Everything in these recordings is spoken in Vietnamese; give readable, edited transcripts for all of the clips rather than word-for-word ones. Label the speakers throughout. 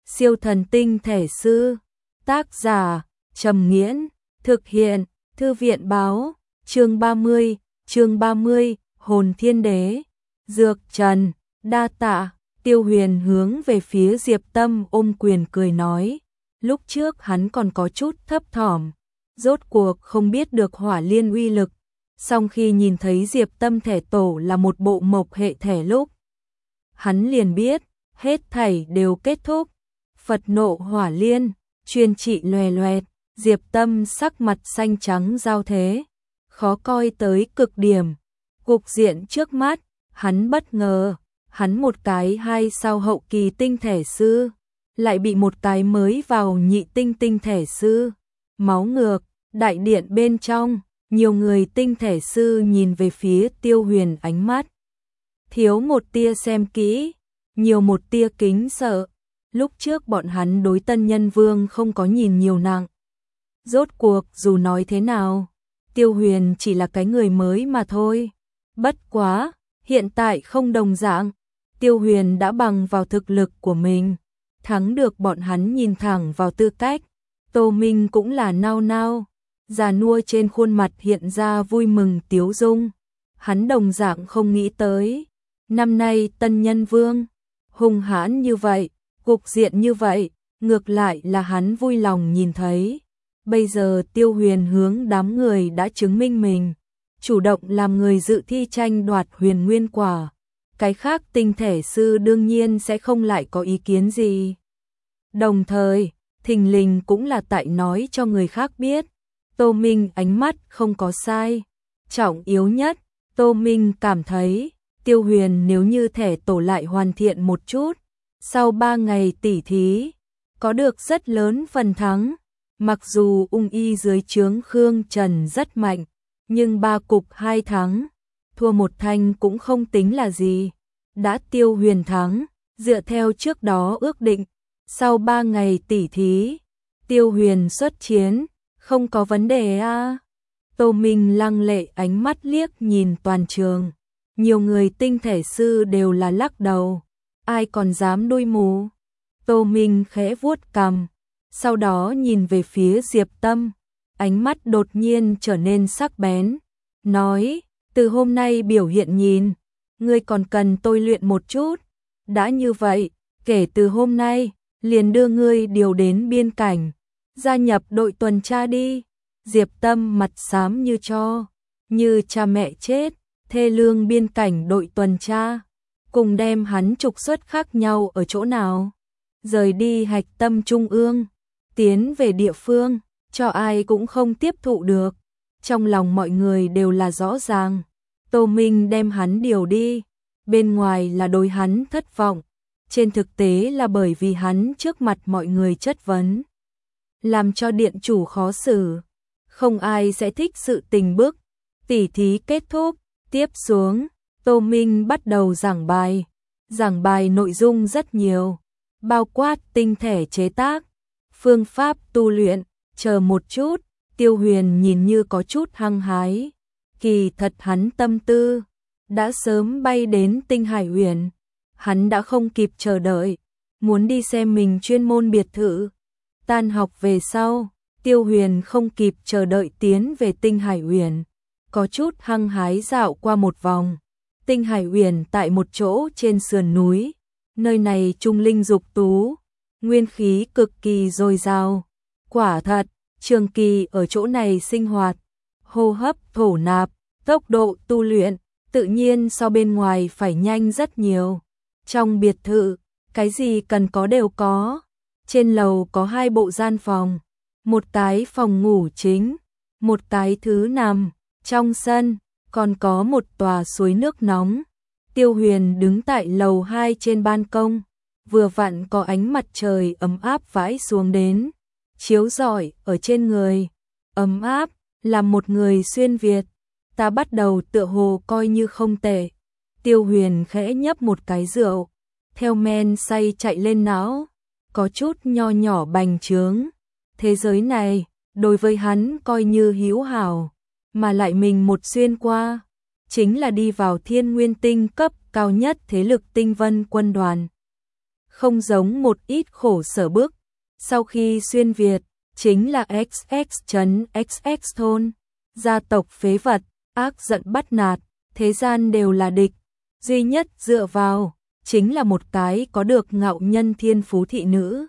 Speaker 1: Siêu thần tinh thể sư. Tác giả Trầm Nghiễn. Thực hiện Thư viện báo. Chương 30, Hồn Thiên Đế. Dược Trần, đa tạ. Tiêu Huyền hướng về phía Diệp Tâm ôm quyền cười nói. Lúc trước hắn còn có chút thấp thỏm, rốt cuộc không biết được hỏa liên uy lực. Song khi nhìn thấy Diệp Tâm thể tổ là một bộ mộc hệ thể lúc, hắn liền biết, hết thảy đều kết thúc. Phật nộ hỏa liên, chuyên trị loè loẹt, Diệp Tâm sắc mặt xanh trắng giao thế, khó coi tới cực điểm. Cục diện trước mắt, hắn bất ngờ, hắn một cái 2 sao hậu kỳ tinh thể sư, lại bị một cái mới vào nhị tinh thể sư. Máu ngược, đại điện bên trong, nhiều người tinh thể sư nhìn về phía Tiêu Huyền, ánh mắt thiếu một tia xem kỹ, nhiều một tia kính sợ. Lúc trước bọn hắn đối Tân Nhân Vương không có nhìn nhiều nặng. Rốt cuộc dù nói thế nào, Tiêu Huyền chỉ là cái người mới mà thôi. Bất quá, hiện tại không đồng dạng, Tiêu Huyền đã bằng vào thực lực của mình, thắng được bọn hắn nhìn thẳng vào tư cách. Tô Minh cũng là nao nao, già nua trên khuôn mặt hiện ra vui mừng tiếu dung. Hắn đồng dạng không nghĩ tới, năm nay Tân Nhân Vương hung hãn như vậy, cục diện như vậy, ngược lại là hắn vui lòng nhìn thấy. Bây giờ Tiêu Huyền hướng đám người đã chứng minh mình, chủ động làm người dự thi tranh đoạt huyền nguyên quả. Cái khác tinh thể sư đương nhiên sẽ không lại có ý kiến gì. Đồng thời, thình lình cũng là tại nói cho người khác biết, Tô Minh ánh mắt không có sai. Trọng yếu nhất, Tô Minh cảm thấy, Tiêu Huyền nếu như thể tổ lại hoàn thiện một chút, sau 3 ngày tỉ thí, có được rất lớn phần thắng. Mặc dù ung y dưới trướng Khương Trần rất mạnh, nhưng 3 cục 2 thắng, thua 1 thanh cũng không tính là gì. Đã Tiêu Huyền thắng, dựa theo trước đó ước định, sau 3 ngày tỉ thí, Tiêu Huyền xuất chiến, không có vấn đề a. Tô Minh lăng lệ ánh mắt liếc nhìn toàn trường, nhiều người tinh thể sư đều là lắc đầu, ai còn dám đuôi mù. Tô Minh khẽ vuốt cằm, sau đó nhìn về phía Diệp Tâm, ánh mắt đột nhiên trở nên sắc bén, nói, từ hôm nay biểu hiện nhìn, ngươi còn cần tôi luyện một chút. Đã như vậy, kể từ hôm nay, liền đưa ngươi điều đến biên cảnh, gia nhập đội tuần tra đi. Diệp Tâm mặt xám như tro, như cha mẹ chết, thê lương biên cảnh đội tuần tra, cùng đem hắn trục xuất khác nhau ở chỗ nào. Rời đi hạch tâm trung ương, tiến về địa phương, cho ai cũng không tiếp thụ được. Trong lòng mọi người đều là rõ ràng, Tô Minh đem hắn điều đi, bên ngoài là đối hắn thất vọng, trên thực tế là bởi vì hắn trước mặt mọi người chất vấn, làm cho điện chủ khó xử. Không ai sẽ thích sự tình bức. Tỉ thí kết thúc, tiếp xuống, Tô Minh bắt đầu giảng bài. Giảng bài nội dung rất nhiều, bao quát tinh thể chế tác, phương pháp tu luyện. Chờ một chút, Tiêu Huyền nhìn như có chút hăng hái, kỳ thật hắn tâm tư đã sớm bay đến Tinh Hải Huyền. Hắn đã không kịp chờ đợi, muốn đi xem mình chuyên môn biệt thự. Tan học về sau, Tiêu Huyền không kịp chờ đợi tiến về Tinh Hải Huyền, có chút hăng hái dạo qua một vòng. Tinh Hải Huyền tại một chỗ trên sườn núi, nơi này trung linh dục tú, nguyên khí cực kỳ dồi dào. Quả thật, trường kỳ ở chỗ này sinh hoạt, hô hấp thổ nạp, tốc độ tu luyện tự nhiên so bên ngoài phải nhanh rất nhiều. Trong biệt thự, cái gì cần có đều có. Trên lầu có 2 bộ gian phòng, một cái phòng ngủ chính, một cái thứ nằm. Trong sân, còn có một tòa suối nước nóng. Tiêu Huyền đứng tại lầu 2 trên ban công, vừa vặn có ánh mặt trời ấm áp vãi xuống đến, chiếu rọi ở trên người, ấm áp, làm một người xuyên Việt. Ta bắt đầu tựa hồ coi như không tệ. Tiêu Huyền khẽ nhấp một cái rượu, theo men say chạy lên não, có chút nho nhỏ bành trướng. Thế giới này, đối với hắn coi như hữu hảo, mà lại mình một xuyên qua, chính là đi vào Thiên Nguyên Tinh cấp cao nhất thế lực Tinh Vân quân đoàn. không giống một ít khổ sở bức. Sau khi xuyên Việt, chính là XX thôn, gia tộc phế vật, ác giận bắt nạt, thế gian đều là địch. Duy nhất dựa vào, chính là một cái có được ngạo nhân thiên phú thị nữ.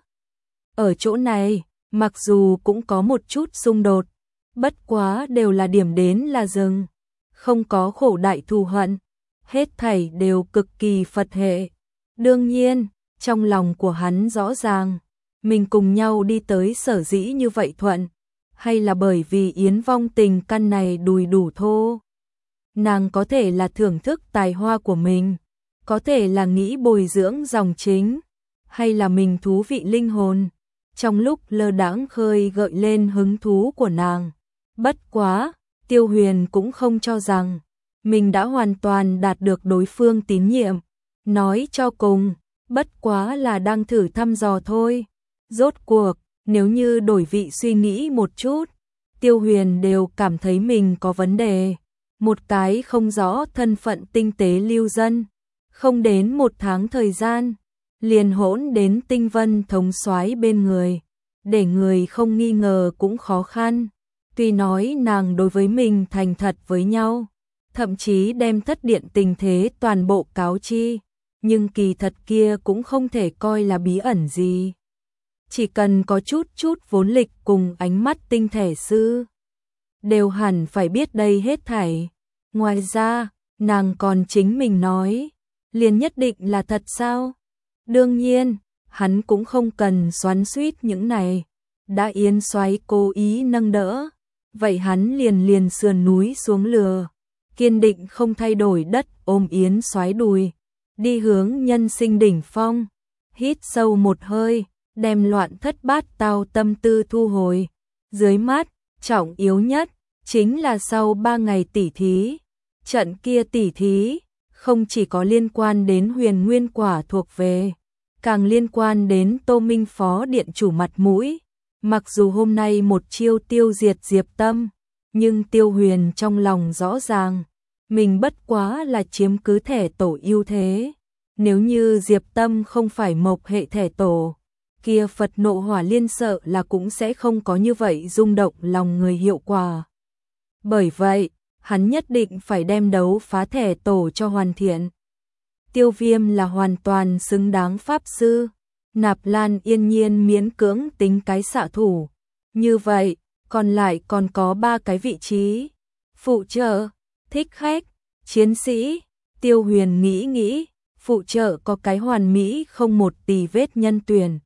Speaker 1: Ở chỗ này, mặc dù cũng có một chút xung đột, bất quá đều là điểm đến là dừng, không có khổ đại thù hận, hết thảy đều cực kỳ Phật hệ. Đương nhiên, trong lòng của hắn rõ ràng, mình cùng nhau đi tới sở dĩ như vậy thuận, hay là bởi vì Yến Vong Tình căn này đùi đủ thô. Nàng có thể là thưởng thức tài hoa của mình, có thể là nghĩ bồi dưỡng dòng chính, hay là mình thú vị linh hồn, trong lúc lơ đãng khơi gợi lên hứng thú của nàng. Bất quá, Tiêu Huyền cũng không cho rằng mình đã hoàn toàn đạt được đối phương tín nhiệm, nói cho cùng, bất quá là đang thử thăm dò thôi. Rốt cuộc, nếu như đổi vị suy nghĩ một chút, Tiêu Huyền đều cảm thấy mình có vấn đề. Một cái không rõ thân phận tinh tế lưu dân, không đến 1 tháng thời gian, liền hỗn đến Tinh Vân thống soái bên người, để người không nghi ngờ cũng khó khăn. Tuy nói nàng đối với mình thành thật với nhau, thậm chí đem thất điện tình thế toàn bộ cáo chi, nhưng kỳ thật kia cũng không thể coi là bí ẩn gì. Chỉ cần có chút vốn lịch cùng ánh mắt tinh thể sư, đều hẳn phải biết đây hết thảy. Ngoài ra, nàng còn chính mình nói, liền nhất định là thật sao? Đương nhiên, hắn cũng không cần xoắn xuýt những này. Đã Yến soái cố ý nâng đỡ, vậy hắn liền sườn núi xuống lừa, kiên định không thay đổi đất ôm Yến soái đùi, đi hướng nhân sinh đỉnh phong. Hít sâu một hơi, đem loạn thất bát tao tâm tư thu hồi. Dưới mắt, trọng yếu nhất chính là sau 3 ngày tỉ thí. Trận kia tỉ thí không chỉ có liên quan đến Huyền Nguyên quả thuộc về, càng liên quan đến Tô Minh phó điện chủ mặt mũi. Mặc dù hôm nay một chiêu tiêu diệt Diệp Tâm, nhưng Tiêu Huyền trong lòng rõ ràng, mình bất quá là chiếm cứ thể tổ ưu thế. Nếu như Diệp Tâm không phải mộc hệ thể tổ, kia Phật nộ hỏa liên sợ là cũng sẽ không có như vậy rung động lòng người hiệu quả. Bởi vậy, hắn nhất định phải đem đấu phá thể tổ cho hoàn thiện. Tiêu Viêm là hoàn toàn xứng đáng pháp sư. Nạp Lan yên nhiên miễn cưỡng tính cái xạ thủ. Như vậy, còn lại còn có 3 cái vị trí. Phụ trợ, thích khách, chiến sĩ. Tiêu Huyền nghĩ, phụ trợ có cái hoàn mỹ không một tì vết nhân tuyển.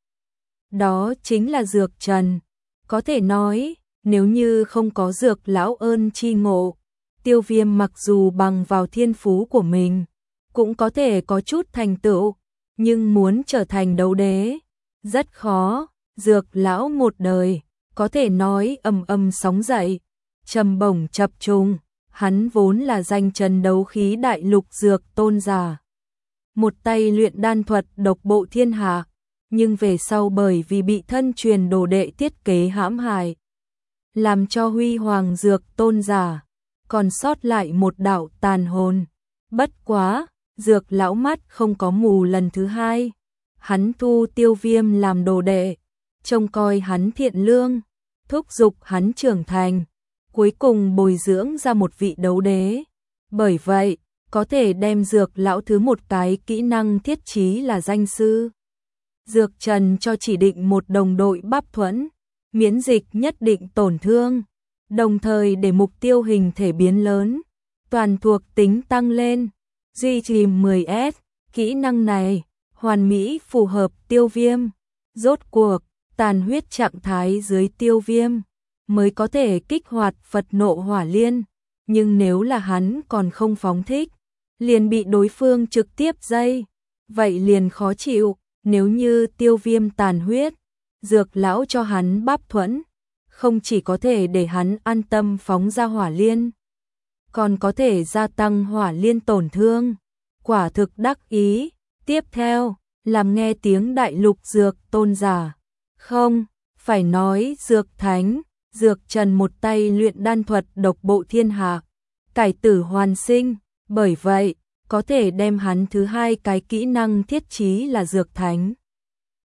Speaker 1: Đó chính là Dược Trần. Có thể nói, nếu như không có Dược lão ơn chi ngộ, Tiêu Viêm mặc dù bằng vào thiên phú của mình, cũng có thể có chút thành tựu, nhưng muốn trở thành đấu đế, rất khó. Dược lão một đời, có thể nói ầm sóng dậy, trầm bổng chập trùng, hắn vốn là danh trần đấu khí đại lục dược tôn giả. Một tay luyện đan thuật độc bộ thiên hạ, nhưng về sau bởi vì bị thân truyền đồ đệ thiết kế hãm hại, làm cho huy hoàng dược tôn giả còn sót lại một đạo tàn hồn. Bất quá, Dược lão mắt không có mù lần thứ hai, hắn thu Tiêu Viêm làm đồ đệ, trông coi hắn thiện lương, thúc giục hắn trưởng thành, cuối cùng bồi dưỡng ra một vị đấu đế. Bởi vậy, có thể đem Dược lão thứ một cái kỹ năng thiết chí là danh sư. Dược Trần cho chỉ định một đồng đội bắp thuẫn, miễn dịch nhất định tổn thương, đồng thời để mục tiêu hình thể biến lớn, toàn thuộc tính tăng lên, duy trì 10S. Kỹ năng này hoàn mỹ phù hợp Tiêu Viêm. Rốt cuộc, tàn huyết trạng thái dưới Tiêu Viêm mới có thể kích hoạt Phật nộ hỏa liên, nhưng nếu là hắn còn không phóng thích, liền bị đối phương trực tiếp dây, vậy liền khó chịu. Nếu như Tiêu Viêm tàn huyết, Dược lão cho hắn bắp thuẫn, không chỉ có thể để hắn an tâm phóng ra hỏa liên, còn có thể gia tăng hỏa liên tổn thương. Quả thực đắc ý. Tiếp theo, làm nghe tiếng đại lục dược tôn giả. Không, phải nói dược thánh. Dược Trần một tay luyện đan thuật độc bộ thiên hạ, cải tử hoàn sinh. Bởi vậy, có thể đem hắn thứ hai cái kỹ năng thiết chí là dược thánh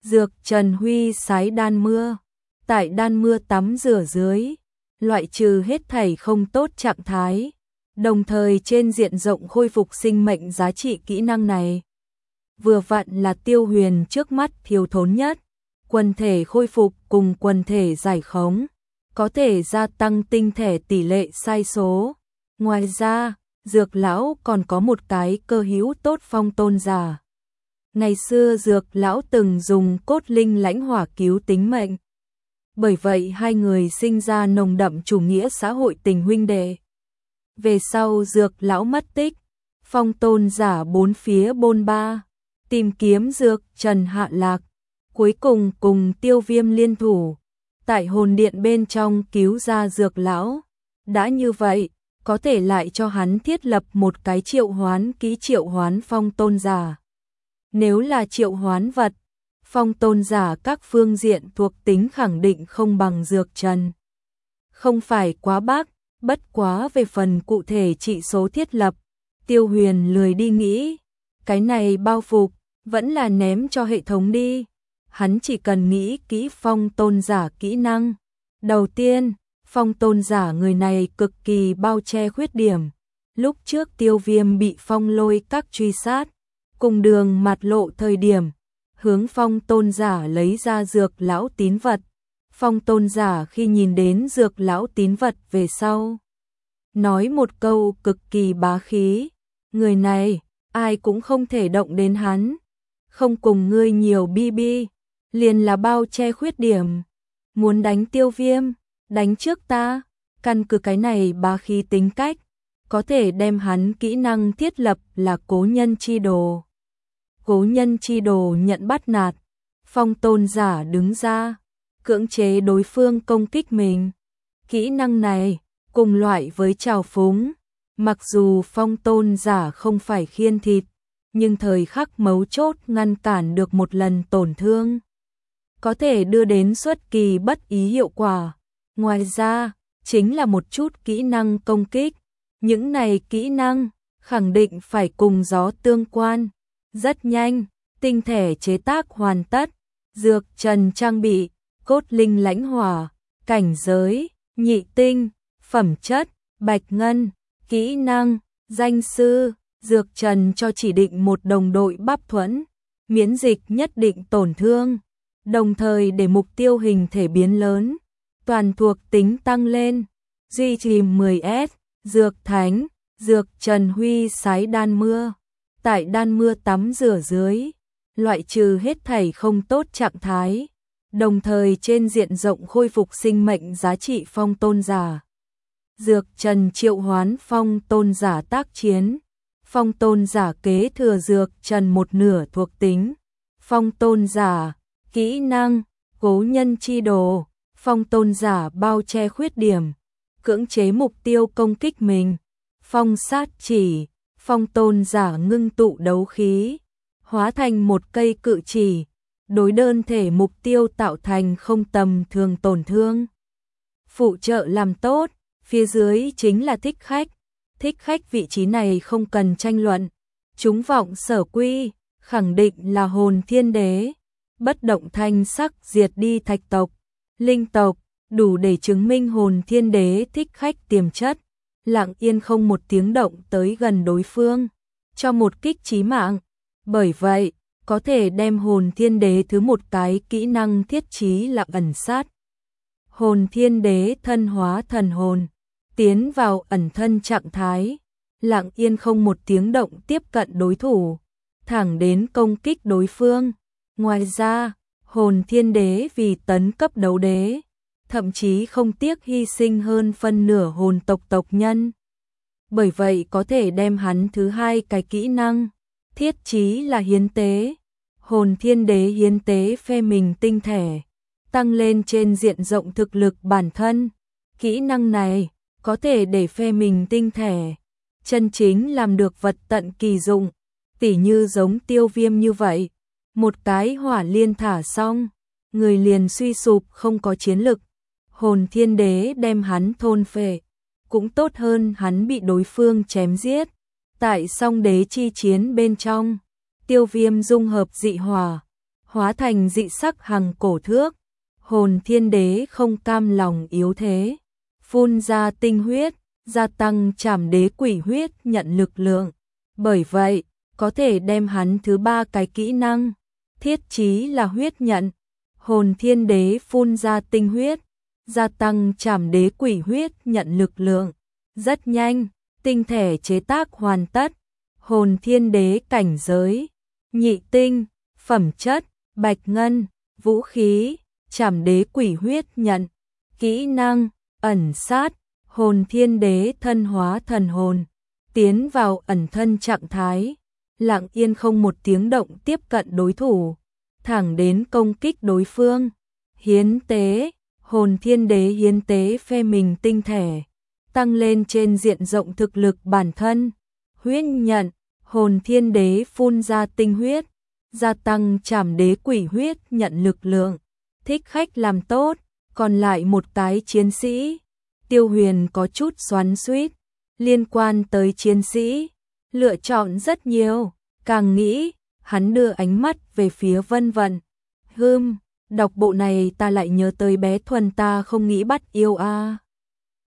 Speaker 1: Dược Trần Huy sái đan mưa. Tại đan mưa tắm rửa dưới, loại trừ hết thảy không tốt trạng thái, đồng thời trên diện rộng khôi phục sinh mệnh giá trị kỹ năng này. Vừa vặn là Tiêu Huyền trước mắt thiếu thốn nhất, quần thể khôi phục cùng quần thể giải khống, có thể gia tăng tinh thể tỷ lệ sai số. Ngoài ra, Dược lão còn có một cái cơ hữu tốt phong tôn giả. Ngày xưa Dược lão từng dùng cốt linh lãnh hỏa cứu tính mệnh. Bởi vậy hai người sinh ra nồng đậm chủ nghĩa xã hội tình huynh đệ. Về sau Dược lão mất tích, phong tôn giả bốn phía bôn ba, tìm kiếm Dược Trần hạ lạc, cuối cùng cùng Tiêu Viêm liên thủ, tại hồn điện bên trong cứu ra Dược lão. Đã như vậy, có thể lại cho hắn thiết lập một cái triệu hoán ký triệu hoán phong tôn giả. Nếu là triệu hoán vật, phong tôn giả các phương diện thuộc tính khẳng định không bằng Dược Trần. Không phải quá bác, bất quá về phần cụ thể trị số thiết lập, Tiêu Huyền lười đi nghĩ. Cái này bao phục, vẫn là ném cho hệ thống đi. Hắn chỉ cần nghĩ kỹ phong tôn giả kỹ năng. Đầu tiên, phong tôn giả người này cực kỳ bao che khuyết điểm. Lúc trước Tiêu Viêm bị phong lôi các truy sát, cùng đường mặt lộ thời điểm, hướng phong tôn giả lấy ra Dược lão tín vật. Phong tôn giả khi nhìn đến Dược lão tín vật về sau, nói một câu cực kỳ bá khí, người này, ai cũng không thể động đến hắn, không cùng ngươi nhiều bi, liền là bao che khuyết điểm. Muốn đánh Tiêu Viêm, đánh trước ta, căn cứ cái này bá khí tính cách, có thể đem hắn kỹ năng thiết lập là cố nhân chi đồ. Cố nhân chi đồ nhận bắt nạt, phong tôn giả đứng ra, cưỡng chế đối phương công kích mình. Kỹ năng này, cùng loại với trào phúng, mặc dù phong tôn giả không phải khiên thịt, nhưng thời khắc mấu chốt ngăn cản được một lần tổn thương, có thể đưa đến xuất kỳ bất ý hiệu quả. Ngoài ra, chính là một chút kỹ năng công kích, những này kỹ năng khẳng định phải cùng gió tương quan. Rất nhanh, tinh thể chế tác hoàn tất, Dược Trần trang bị, cốt linh lãnh hỏa, cảnh giới, nhị tinh, phẩm chất, bạch ngân, kỹ năng, danh sư, Dược Trần cho chỉ định một đồng đội bắp thuẫn, miễn dịch nhất định tổn thương, đồng thời để mục tiêu hình thể biến lớn, toàn thuộc tính tăng lên, duy trì 10S, Dược Thánh, Dược Trần Huy sái đan mưa. Tại đan mưa tắm rửa dưới, loại trừ hết thảy không tốt trạng thái, đồng thời trên diện rộng khôi phục sinh mệnh giá trị phong tôn giả. Dược Trần triệu hoán phong tôn giả tác chiến, phong tôn giả kế thừa Dược Trần một nửa thuộc tính. Phong tôn giả, kỹ năng, cố nhân chi đồ, phong tôn giả bao che khuyết điểm, cưỡng chế mục tiêu công kích mình. Phong sát chỉ, phong tôn giả ngưng tụ đấu khí, hóa thành một cây cự chỉ, đối đơn thể mục tiêu tạo thành không tầm thường tổn thương. Phụ trợ làm tốt, phía dưới chính là thích khách. Thích khách vị trí này không cần tranh luận, chúng vọng sở quy, khẳng định là hồn thiên đế. Bất động thanh sắc diệt đi thạch tộc, linh tộc, đủ để chứng minh hồn thiên đế thích khách tiềm chất. Lặng yên không một tiếng động tới gần đối phương, cho một kích chí mạng. Bởi vậy, có thể đem hồn thiên đế thứ một cái kỹ năng thiết chí là ẩn sát. Hồn thiên đế thân hóa thần hồn, tiến vào ẩn thân trạng thái, lặng yên không một tiếng động tiếp cận đối thủ, thẳng đến công kích đối phương. Ngoài ra, hồn thiên đế vì tấn cấp đấu đế, thậm chí không tiếc hy sinh hơn phân nửa hồn tộc tộc nhân. Bởi vậy có thể đem hắn thứ hai cái kỹ năng, thiết chí là hiến tế. Hồn thiên đế hiến tế phe mình tinh thể, tăng lên trên diện rộng thực lực bản thân. Kỹ năng này có thể để phe mình tinh thể, chân chính làm được vật tận kỳ dụng, tỉ như giống Tiêu Viêm như vậy. Một cái hỏa liên thả xong, người liền suy sụp không có chiến lực. Hồn thiên đế đem hắn thôn phệ, cũng tốt hơn hắn bị đối phương chém giết. Tại song đế chi chiến bên trong, Tiêu Viêm dung hợp dị hỏa, hóa thành dị sắc hằng cổ thước. Hồn Thiên Đế không cam lòng yếu thế, phun ra tinh huyết, gia tăng Trảm Đế quỷ huyết nhận lực lượng. Bởi vậy, có thể đem hắn thứ 3 cái kỹ năng, thiết chí là huyết nhận. Hồn Thiên Đế phun ra tinh huyết, gia tăng Trảm Đế quỷ huyết nhận lực lượng. Rất nhanh, tinh thể chế tác hoàn tất. Hồn Thiên Đế cảnh giới nhị tinh, phẩm chất bạch ngân, vũ khí Trảm Đế quỷ huyết nhận. Kỹ năng ẩn sát. Hồn Thiên Đế thân hóa thần hồn, tiến vào ẩn thân trạng thái, lặng yên không một tiếng động tiếp cận đối thủ, thẳng đến công kích đối phương. Hiến tế. Hồn Thiên Đế hiến tế phe mình tinh thể, tăng lên trên diện rộng thực lực bản thân. Huyết nhận. Hồn Thiên Đế phun ra tinh huyết, gia tăng Trảm Đế quỷ huyết nhận lực lượng. Thích khách làm tốt. Còn lại một cái chiến sĩ. Tiêu Huyền có chút xoắn xuýt, liên quan tới chiến sĩ, lựa chọn rất nhiều, càng nghĩ, hắn đưa ánh mắt về phía Vân Vận. Đọc bộ này ta lại nhớ tới bé Thuần ta không nghĩ bắt yêu a.